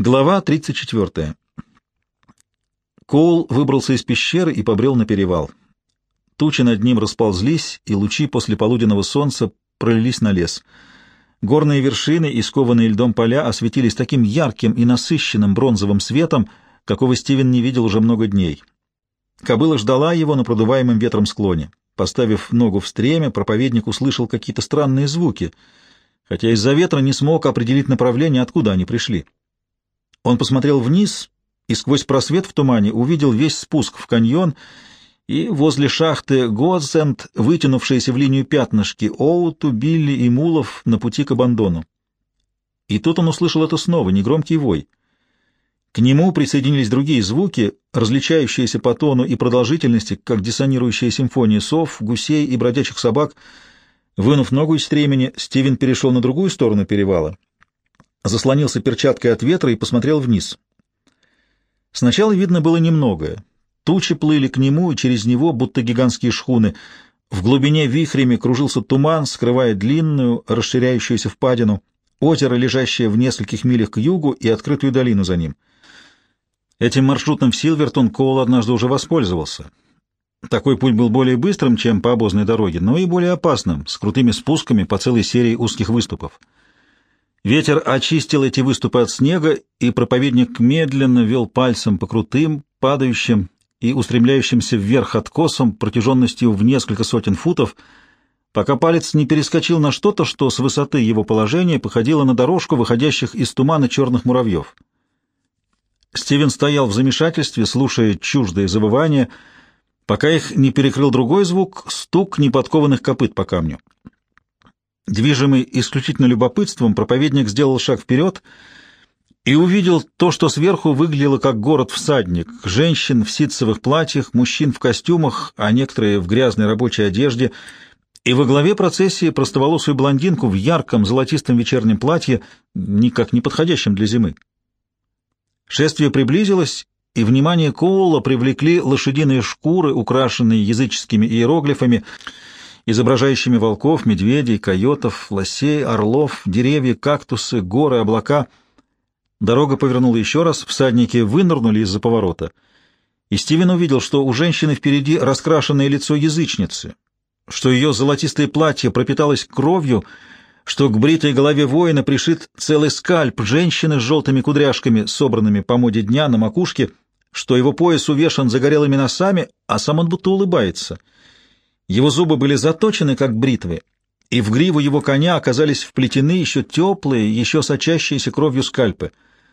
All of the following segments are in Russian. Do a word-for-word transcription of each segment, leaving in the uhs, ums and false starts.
Глава тридцать четвёртая. Коул выбрался из пещеры и побрел на перевал. Тучи над ним расползлись, и лучи после полуденного солнца пролились на лес. Горные вершины и скованные льдом поля осветились таким ярким и насыщенным бронзовым светом, какого Стивен не видел уже много дней. Кобыла ждала его на продуваемом ветром склоне. Поставив ногу в стремя, проповедник услышал какие-то странные звуки, хотя из-за ветра не смог определить направление, откуда они пришли. Он посмотрел вниз и сквозь просвет в тумане увидел весь спуск в каньон и возле шахты Годсенд вытянувшиеся в линию пятнышки Оуту, Билли и Мулов на пути к Абандону. И тут он услышал это снова, негромкий вой. К нему присоединились другие звуки, различающиеся по тону и продолжительности, как диссонирующая симфония сов, гусей и бродячих собак. Вынув ногу из стремени, Стивен перешел на другую сторону перевала, заслонился перчаткой от ветра и посмотрел вниз. Сначала видно было немногое. Тучи плыли к нему и через него, будто гигантские шхуны. В глубине вихрями кружился туман, скрывая длинную, расширяющуюся впадину, озеро, лежащее в нескольких милях к югу, и открытую долину за ним. Этим маршрутом в Силвертон Коул однажды уже воспользовался. Такой путь был более быстрым, чем по обозной дороге, но и более опасным, с крутыми спусками по целой серии узких выступов. Ветер очистил эти выступы от снега, и проповедник медленно вел пальцем по крутым, падающим и устремляющимся вверх откосам протяженностью в несколько сотен футов, пока палец не перескочил на что-то, что с высоты его положения походило на дорожку выходящих из тумана черных муравьев. Стивен стоял в замешательстве, слушая чуждые завывания, пока их не перекрыл другой звук — стук неподкованных копыт по камню. Движимый исключительно любопытством, проповедник сделал шаг вперед и увидел то, что сверху выглядело как город-всадник: женщин в ситцевых платьях, мужчин в костюмах, а некоторые в грязной рабочей одежде, и во главе процессии простоволосую блондинку в ярком золотистом вечернем платье, никак не подходящем для зимы. Шествие приблизилось, и внимание Коула привлекли лошадиные шкуры, украшенные языческими иероглифами, изображающими волков, медведей, койотов, лосей, орлов, деревья, кактусы, горы, облака. Дорога повернула еще раз, всадники вынырнули из-за поворота, и Стивен увидел, что у женщины впереди раскрашенное лицо язычницы, что ее золотистое платье пропиталось кровью, что к бритой голове воина пришит целый скальп женщины с желтыми кудряшками, собранными по моде дня на макушке, что его пояс увешан загорелыми носами, а сам он будто улыбается. Его зубы были заточены, как бритвы, и в гриву его коня оказались вплетены еще теплые, еще сочащиеся кровью скальпы.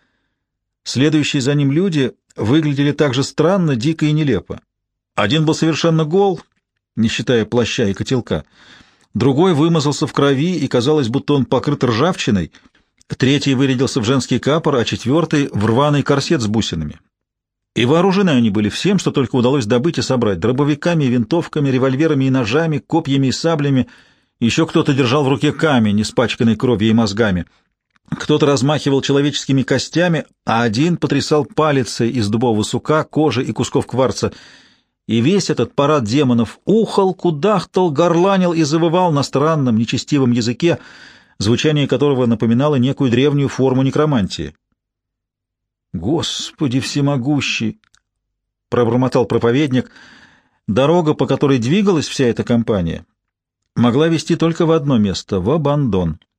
Следующие за ним люди выглядели так же странно, дико и нелепо. Один был совершенно гол, не считая плаща и котелка, другой вымазался в крови, и казалось, будто он покрыт ржавчиной, третий вырядился в женский капор, а четвертый — в рваный корсет с бусинами. И вооружены они были всем, что только удалось добыть и собрать: дробовиками, винтовками, револьверами и ножами, копьями и саблями. Еще кто-то держал в руке камень, испачканный кровью и мозгами. Кто-то размахивал человеческими костями, а один потрясал палицей из дубового сука, кожи и кусков кварца. И весь этот парад демонов ухал, кудахтал, горланил и завывал на странном, нечестивом языке, звучание которого напоминало некую древнюю форму некромантии. «Господи всемогущий!» — пробормотал проповедник. Дорога, по которой двигалась вся эта компания, могла вести только в одно место — в Абандон.